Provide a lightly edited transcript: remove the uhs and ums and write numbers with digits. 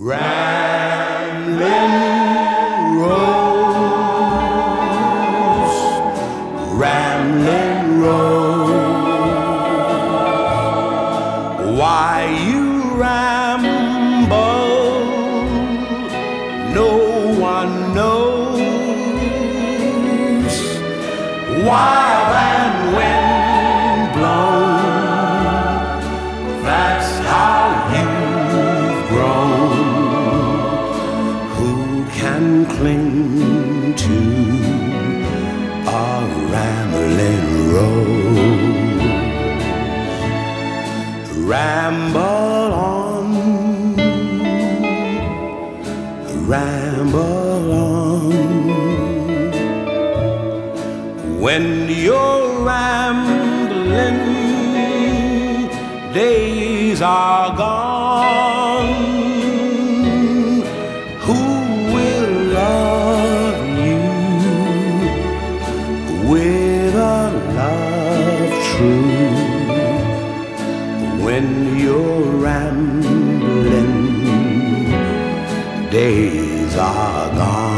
Rambling Rose, Rambling Rose, why you ramble, no one knows. Wild and wind blown, that's how you've grown. Who can cling to a rambling rose? Ramble on, ramble on. When you're rambling, days are gone. Who will love you with a love true? When you're rambling, days are gone.